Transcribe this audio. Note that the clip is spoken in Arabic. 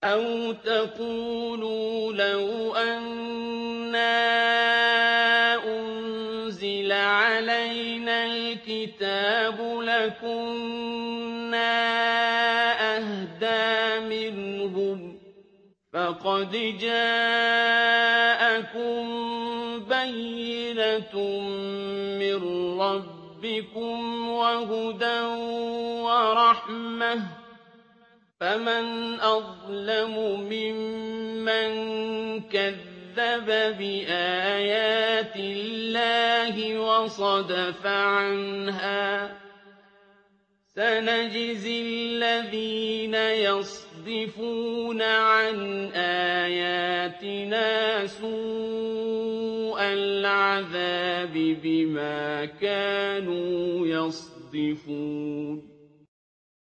أَوْ تَقُولُوا لَوْ أَنَّا أُنزِلَ عَلَيْنَا الْكِتَابُ لَكُنَّا أَهْدَىٰ مِنْهُمْ ۚ فَقَدْ جَاءَكُم بَيِّنَةٌ مِّن رَّبِّكُمْ وَهُدًى وَرَحْمَةٌ ۚ فَمَنْ أَظْلَمُ مِمَّن كَذَّبَ بِآيَاتِ اللَّهِ وَصَدَفَ عَنْهَا ۗ سَنَجْزِي الَّذِينَ يَصْدِفُونَ عَنْ آيَاتِنَا سُوءَ الْعَذَابِ بِمَا كَانُوا يَصْدِفُونَ